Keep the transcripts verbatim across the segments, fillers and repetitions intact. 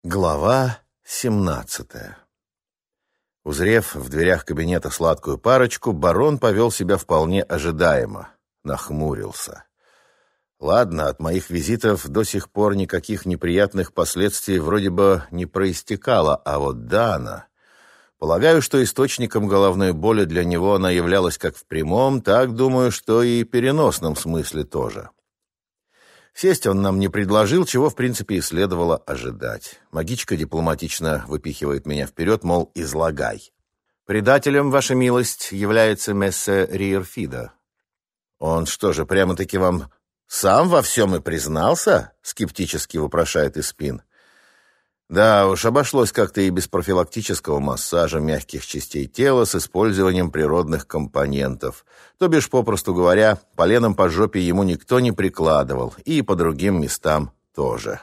Глава семнадцатая. Узрев в дверях кабинета сладкую парочку, барон повел себя вполне ожидаемо, нахмурился. Ладно, от моих визитов до сих пор никаких неприятных последствий вроде бы не проистекало, а вот Дана... Полагаю, что источником головной боли для него она являлась как в прямом, так, думаю, что и переносном смысле тоже. Сесть он нам не предложил, чего, в принципе, и следовало ожидать. Магичка дипломатично выпихивает меня вперед, мол, излагай. «Предателем, ваша милость, является мессе Риерфида». «Он что же, прямо-таки вам сам во всем и признался?» — скептически вопрошает Испин. Да уж, обошлось как-то и без профилактического массажа мягких частей тела с использованием природных компонентов. То бишь, попросту говоря, поленом по жопе ему никто не прикладывал, и по другим местам тоже.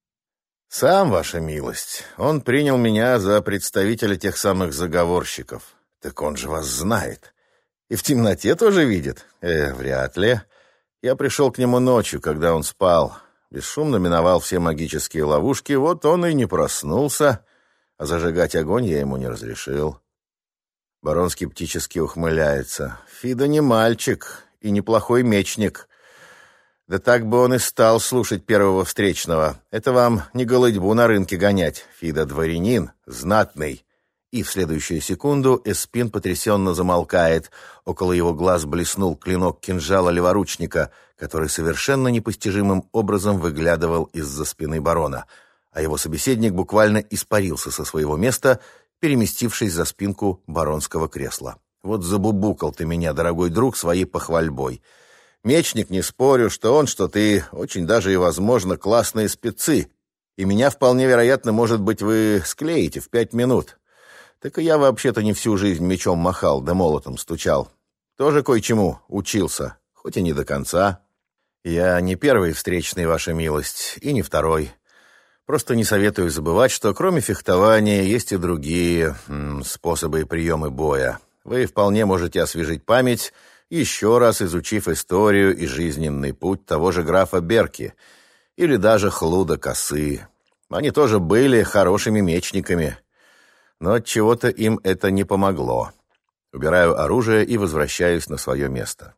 Сам, ваша милость, он принял меня за представителя тех самых заговорщиков. Так он же вас знает. И в темноте тоже видит? Э, вряд ли. Я пришел к нему ночью, когда он спал. Бесшумно миновал все магические ловушки, вот он и не проснулся, а зажигать огонь я ему не разрешил. Барон скептически ухмыляется. Фида не мальчик и неплохой мечник. Да так бы он и стал слушать первого встречного. Это вам не голытьбу на рынке гонять. Фида дворянин, знатный. И в следующую секунду Эспин потрясенно замолкает. Около его глаз блеснул клинок кинжала леворучника, который совершенно непостижимым образом выглядывал из-за спины барона, а его собеседник буквально испарился со своего места, переместившись за спинку баронского кресла. Вот забубукал ты меня, дорогой друг, своей похвальбой. Мечник, не спорю, что он, что ты, очень даже и, возможно, классные спецы, и меня вполне вероятно, может быть, вы склеите в пять минут. Так и я вообще-то не всю жизнь мечом махал, да молотом стучал. Тоже кое-чему учился, хоть и не до конца. Я не первый встречный, ваша милость, и не второй. Просто не советую забывать, что кроме фехтования есть и другие м, способы и приемы боя. Вы вполне можете освежить память, еще раз изучив историю и жизненный путь того же графа Берки или даже Хлуда Косы. Они тоже были хорошими мечниками. Но от чего-то им это не помогло. Убираю оружие и возвращаюсь на свое место.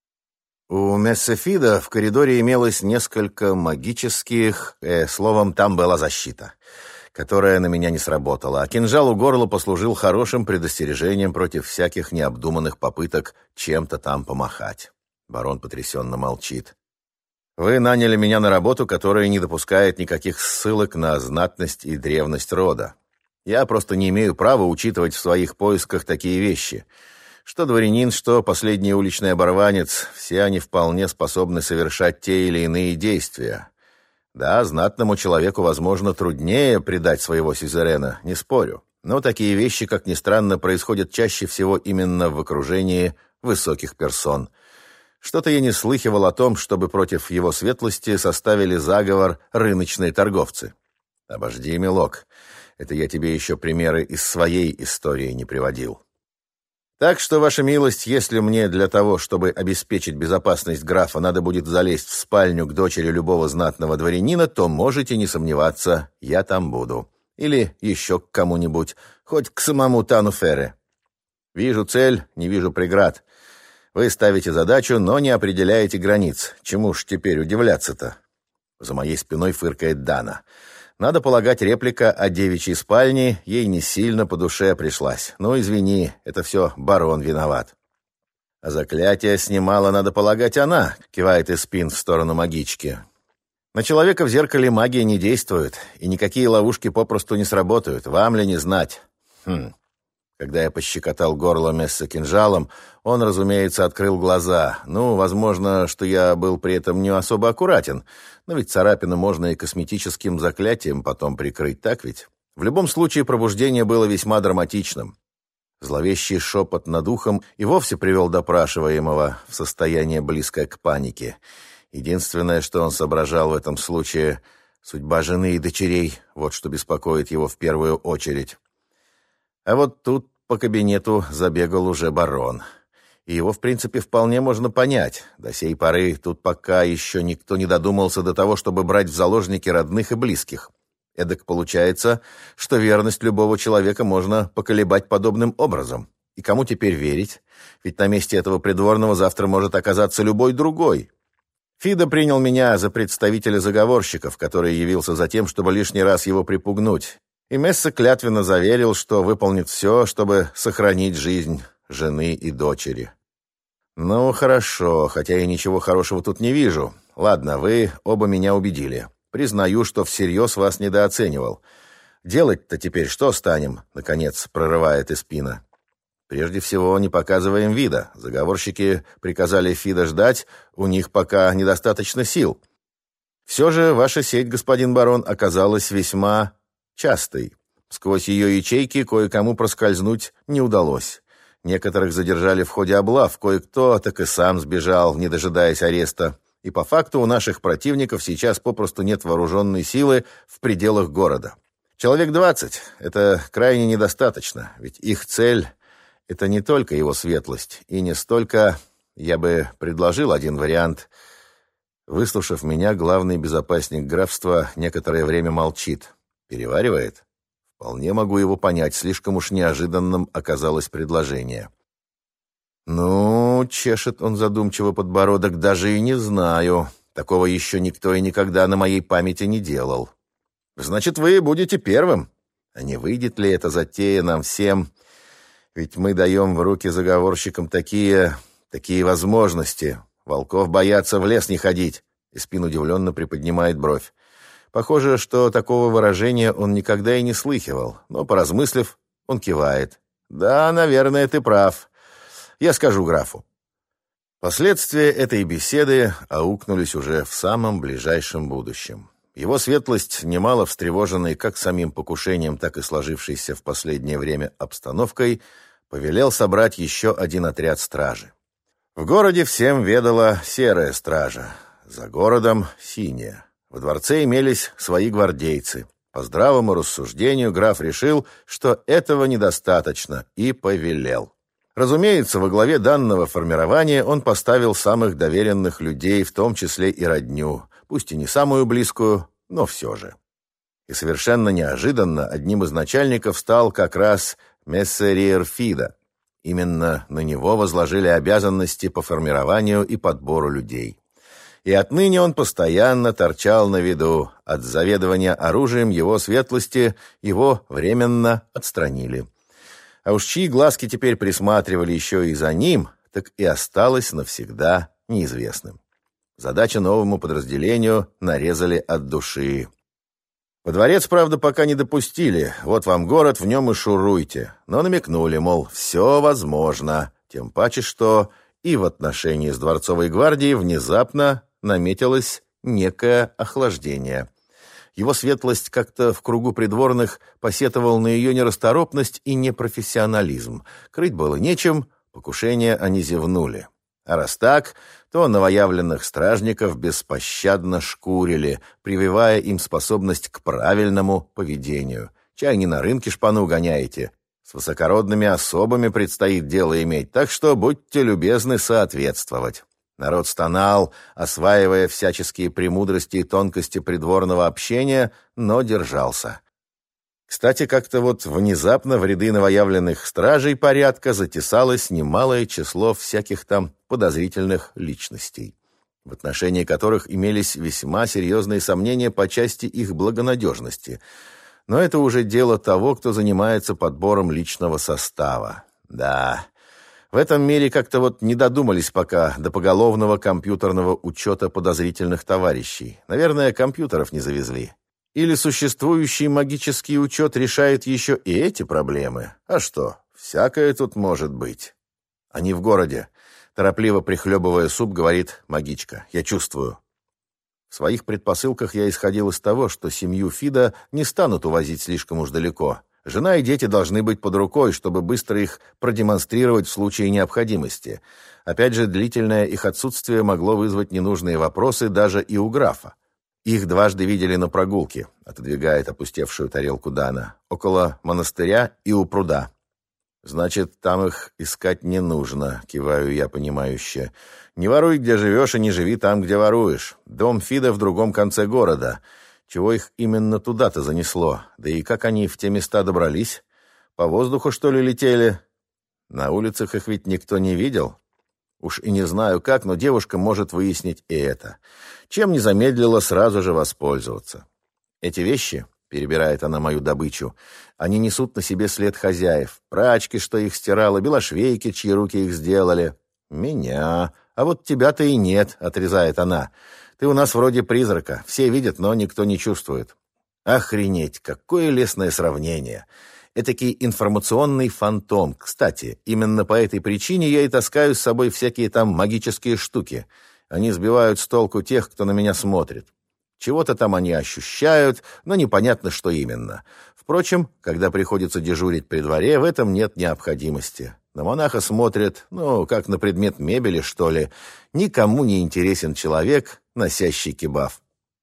У мессе Фида в коридоре имелось несколько магических... Э, словом, там была защита, которая на меня не сработала, а кинжал у горла послужил хорошим предостережением против всяких необдуманных попыток чем-то там помахать. Барон потрясенно молчит. Вы наняли меня на работу, которая не допускает никаких ссылок на знатность и древность рода. Я просто не имею права учитывать в своих поисках такие вещи. Что дворянин, что последний уличный оборванец, все они вполне способны совершать те или иные действия. Да, знатному человеку, возможно, труднее предать своего сюзерена, не спорю. Но такие вещи, как ни странно, происходят чаще всего именно в окружении высоких персон. Что-то я не слыхивал о том, чтобы против его светлости составили заговор рыночные торговцы. Обожди, милок. Это я тебе еще примеры из своей истории не приводил. Так что, ваша милость, если мне для того, чтобы обеспечить безопасность графа, надо будет залезть в спальню к дочери любого знатного дворянина, то можете не сомневаться, я там буду. Или еще к кому-нибудь, хоть к самому Тану Ферре. Вижу цель, не вижу преград. Вы ставите задачу, но не определяете границ. Чему ж теперь удивляться-то? За моей спиной фыркает Дана. Надо полагать, реплика о девичьей спальне ей не сильно по душе пришлась. Ну, извини, это все барон виноват. А заклятие снимала, надо полагать, она, кивает Испин в сторону магички. На человека в зеркале магия не действует, и никакие ловушки попросту не сработают. Вам ли не знать? Хм. Когда я пощекотал горло месса кинжалом, он, разумеется, открыл глаза. Ну, возможно, что я был при этом не особо аккуратен, но ведь царапину можно и косметическим заклятием потом прикрыть, так ведь? В любом случае, пробуждение было весьма драматичным. Зловещий шепот над ухом и вовсе привел допрашиваемого в состояние, близкое к панике. Единственное, что он соображал в этом случае — судьба жены и дочерей, вот что беспокоит его в первую очередь. А вот тут по кабинету забегал уже барон. И его, в принципе, вполне можно понять. До сей поры тут пока еще никто не додумался до того, чтобы брать в заложники родных и близких. Эдак получается, что верность любого человека можно поколебать подобным образом. И кому теперь верить? Ведь на месте этого придворного завтра может оказаться любой другой. Фидо принял меня за представителя заговорщиков, который явился за тем, чтобы лишний раз его припугнуть. И Месса клятвенно заверил, что выполнит все, чтобы сохранить жизнь жены и дочери. Ну, хорошо, хотя я ничего хорошего тут не вижу. Ладно, вы оба меня убедили. Признаю, что всерьез вас недооценивал. Делать-то теперь что станем? Наконец прорывает Эспина. Прежде всего, не показываем вида. Заговорщики приказали Фидо ждать, у них пока недостаточно сил. Все же ваша сеть, господин барон, оказалась весьма частой. Сквозь ее ячейки кое-кому проскользнуть не удалось. Некоторых задержали в ходе облав, кое-кто так и сам сбежал, не дожидаясь ареста. И по факту у наших противников сейчас попросту нет вооруженной силы в пределах города. Человек двадцать — это крайне недостаточно, ведь их цель — это не только его светлость, и не столько... Я бы предложил один вариант. Выслушав меня, главный безопасник графства некоторое время молчит. Переваривает? Вполне могу его понять, слишком уж неожиданным оказалось предложение. «Ну, — чешет он задумчиво подбородок, — даже и не знаю. Такого еще никто и никогда на моей памяти не делал. Значит, вы будете первым. А не выйдет ли эта затея нам всем? Ведь мы даем в руки заговорщикам такие... такие возможности. Волков боятся в лес не ходить». Эспин удивленно приподнимает бровь. Похоже, что такого выражения он никогда и не слыхивал, но, поразмыслив, он кивает. «Да, наверное, ты прав. Я скажу графу». Последствия этой беседы аукнулись уже в самом ближайшем будущем. Его светлость, немало встревоженный как самим покушением, так и сложившейся в последнее время обстановкой, повелел собрать еще один отряд стражи. В городе всем ведала серая стража, за городом — синяя. Во дворце имелись свои гвардейцы. По здравому рассуждению граф решил, что этого недостаточно, и повелел. Разумеется, во главе данного формирования он поставил самых доверенных людей, в том числе и родню, пусть и не самую близкую, но все же. И совершенно неожиданно одним из начальников стал как раз мессер Фидо. Именно на него возложили обязанности по формированию и подбору людей. И отныне он постоянно торчал на виду. От заведования оружием его светлости его временно отстранили. А уж чьи глазки теперь присматривали еще и за ним, так и осталось навсегда неизвестным. Задача новому подразделению нарезали от души. Во дворец, правда, пока не допустили. Вот вам город, в нем и шуруйте. Но намекнули, мол, все возможно. Тем паче, что и в отношении с дворцовой гвардией внезапно наметилось некое охлаждение. Его светлость как-то в кругу придворных посетовал на ее нерасторопность и непрофессионализм. Крыть было нечем, покушение они зевнули. А раз так, то новоявленных стражников беспощадно шкурили, прививая им способность к правильному поведению. Чай не на рынке шпану гоняете. С высокородными особами предстоит дело иметь, так что будьте любезны соответствовать. Народ стонал, осваивая всяческие премудрости и тонкости придворного общения, но держался. Кстати, как-то вот внезапно в ряды новоявленных стражей порядка затесалось немалое число всяких там подозрительных личностей, в отношении которых имелись весьма серьезные сомнения по части их благонадежности. Но это уже дело того, кто занимается подбором личного состава. Да... В этом мире как-то вот не додумались пока до поголовного компьютерного учета подозрительных товарищей. Наверное, компьютеров не завезли. Или существующий магический учет решает еще и эти проблемы. А что, всякое тут может быть. Они в городе. Торопливо прихлебывая суп, говорит магичка. Я чувствую. В своих предпосылках я исходил из того, что семью Фидо не станут увозить слишком уж далеко. Жена и дети должны быть под рукой, чтобы быстро их продемонстрировать в случае необходимости. Опять же, длительное их отсутствие могло вызвать ненужные вопросы даже и у графа. Их дважды видели на прогулке, отодвигает опустевшую тарелку Дана, около монастыря и у пруда. Значит, там их искать не нужно, киваю я понимающе. Не воруй, где живешь, и не живи там, где воруешь. Дом Фидо в другом конце города. Чего их именно туда-то занесло? Да и как они в те места добрались? По воздуху, что ли, летели? На улицах их ведь никто не видел. Уж и не знаю как, но девушка может выяснить и это. Чем не замедлила сразу же воспользоваться. Эти вещи, перебирает она мою добычу, они несут на себе след хозяев. Прачки, что их стирала, белошвейки, чьи руки их сделали. Меня. А вот тебя-то и нет, отрезает она. Ты у нас вроде призрака. Все видят, но никто не чувствует. Охренеть, какое лестное сравнение. Этакий информационный фантом. Кстати, именно по этой причине я и таскаю с собой всякие там магические штуки. Они сбивают с толку тех, кто на меня смотрит. Чего-то там они ощущают, но непонятно, что именно. Впрочем, когда приходится дежурить при дворе, в этом нет необходимости. На монаха смотрят, ну, как на предмет мебели, что ли. Никому не интересен человек, носящий кебаб.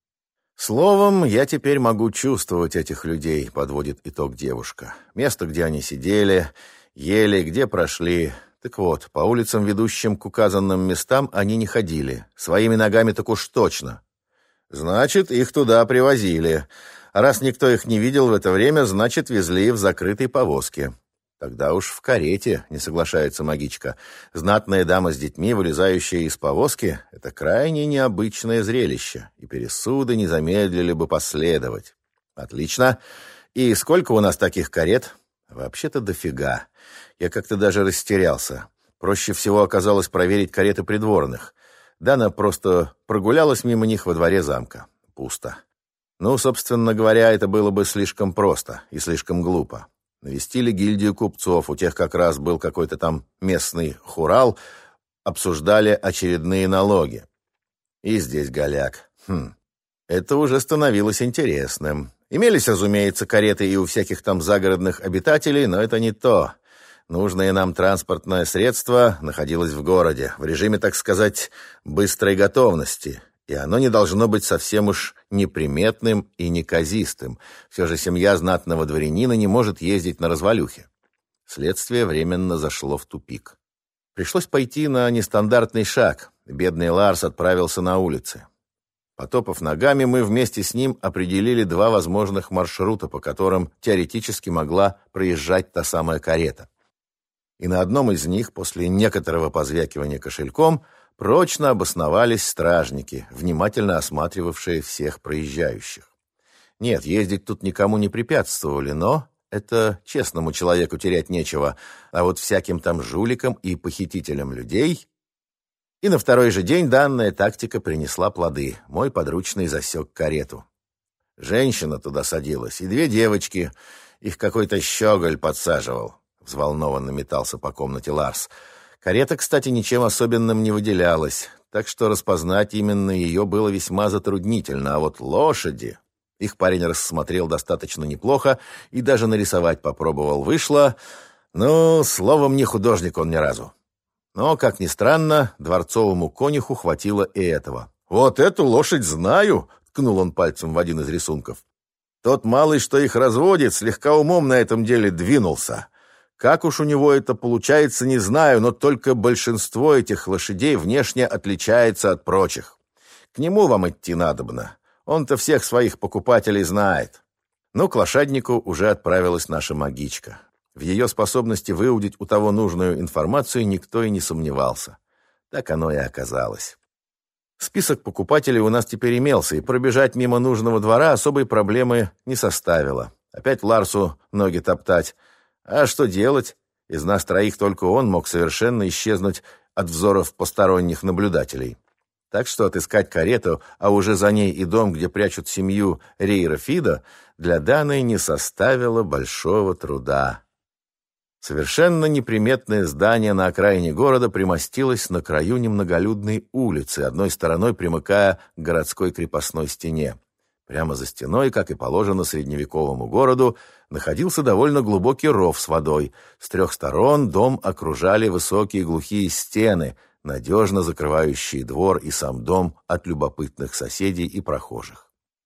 Словом, я теперь могу чувствовать этих людей, подводит итог девушка. Место, где они сидели, ели, где прошли. Так вот, по улицам, ведущим к указанным местам, они не ходили. Своими ногами так уж точно. Значит, их туда привозили. А раз никто их не видел в это время, значит, везли в закрытой повозке. Тогда уж в карете, не соглашается магичка. Знатная дама с детьми, вылезающая из повозки, это крайне необычное зрелище, и пересуды не замедлили бы последовать. Отлично. И сколько у нас таких карет? Вообще-то дофига. Я как-то даже растерялся. Проще всего оказалось проверить кареты придворных. Дана просто прогулялась мимо них во дворе замка. Пусто. Ну, собственно говоря, это было бы слишком просто и слишком глупо. Навестили гильдию купцов, у тех как раз был какой-то там местный хурал, обсуждали очередные налоги. И здесь голяк. Хм, это уже становилось интересным. Имелись, разумеется, кареты и у всяких там загородных обитателей, но это не то. Нужное нам транспортное средство находилось в городе, в режиме, так сказать, быстрой готовности. И оно не должно быть совсем уж неприметным и неказистым. Все же семья знатного дворянина не может ездить на развалюхе. Следствие временно зашло в тупик. Пришлось пойти на нестандартный шаг. Бедный Ларс отправился на улицы. Потопав ногами, мы вместе с ним определили два возможных маршрута, по которым теоретически могла проезжать та самая карета. И на одном из них, после некоторого позвякивания кошельком, прочно обосновались стражники, внимательно осматривавшие всех проезжающих. Нет, ездить тут никому не препятствовали, но это честному человеку терять нечего, а вот всяким там жуликам и похитителям людей... И на второй же день данная тактика принесла плоды. Мой подручный засек карету. Женщина туда садилась, и две девочки. Их какой-то щеголь подсаживал. Взволнованно метался по комнате Ларс. Карета, кстати, ничем особенным не выделялась, так что распознать именно ее было весьма затруднительно. А вот лошади... Их парень рассмотрел достаточно неплохо и даже нарисовать попробовал. Вышло... Ну, словом, не художник он ни разу. Но, как ни странно, дворцовому конюху хватило и этого. «Вот эту лошадь знаю!» — ткнул он пальцем в один из рисунков. «Тот малый, что их разводит, слегка умом на этом деле двинулся. Как уж у него это получается, не знаю, но только большинство этих лошадей внешне отличается от прочих. К нему вам идти надобно. Он-то всех своих покупателей знает». Но к лошаднику уже отправилась наша магичка. В ее способности выудить у того нужную информацию никто и не сомневался. Так оно и оказалось. Список покупателей у нас теперь имелся, и пробежать мимо нужного двора особой проблемы не составило. Опять Ларсу ноги топтать. А что делать? Из нас троих только он мог совершенно исчезнуть от взоров посторонних наблюдателей. Так что отыскать карету, а уже за ней и дом, где прячут семью Рейра Фидо, для Даны не составило большого труда. Совершенно неприметное здание на окраине города примостилось на краю немноголюдной улицы, одной стороной примыкая к городской крепостной стене. Прямо за стеной, как и положено средневековому городу, находился довольно глубокий ров с водой. С трех сторон дом окружали высокие глухие стены, надежно закрывающие двор и сам дом от любопытных соседей и прохожих.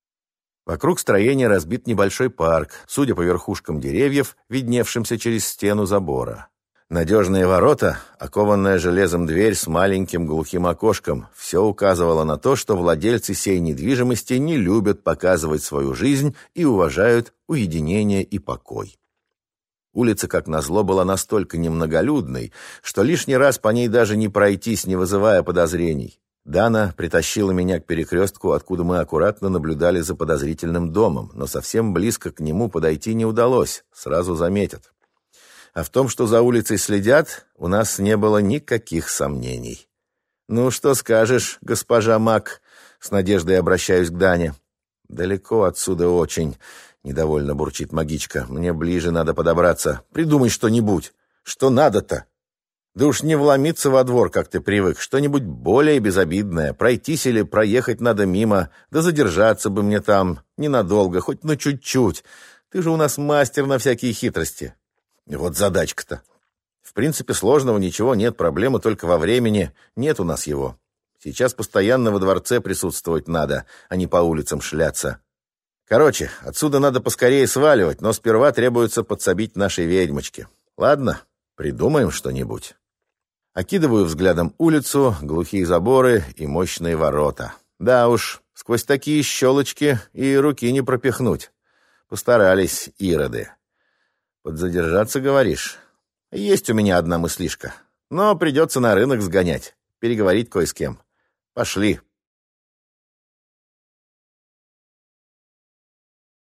Вокруг строения разбит небольшой парк, судя по верхушкам деревьев, видневшимся через стену забора. Надежные ворота, окованная железом дверь с маленьким глухим окошком, все указывало на то, что владельцы сей недвижимости не любят показывать свою жизнь и уважают уединение и покой. Улица, как назло, была настолько немноголюдной, что лишний раз по ней даже не пройтись, не вызывая подозрений. Дана притащила меня к перекрестку, откуда мы аккуратно наблюдали за подозрительным домом, но совсем близко к нему подойти не удалось, сразу заметят. А в том, что за улицей следят, у нас не было никаких сомнений. «Ну, что скажешь, госпожа Мак?» — с надеждой обращаюсь к Дане. «Далеко отсюда очень», — недовольно бурчит магичка. «Мне ближе надо подобраться. Придумай что-нибудь. Что надо-то? Да уж не вломиться во двор, как ты привык. Что-нибудь более безобидное. Пройтись или проехать надо мимо. Да задержаться бы мне там ненадолго, хоть на чуть-чуть. Ты же у нас мастер на всякие хитрости». Вот задачка-то. В принципе, сложного ничего нет, проблемы только во времени. Нет у нас его. Сейчас постоянно во дворце присутствовать надо, а не по улицам шляться. Короче, отсюда надо поскорее сваливать, но сперва требуется подсобить нашей ведьмочке. Ладно, придумаем что-нибудь. Окидываю взглядом улицу, глухие заборы и мощные ворота. Да уж, сквозь такие щелочки и руки не пропихнуть. Постарались ироды. Подзадержаться, говоришь? Есть у меня одна мыслишка. Но придется на рынок сгонять, переговорить кое с кем. Пошли.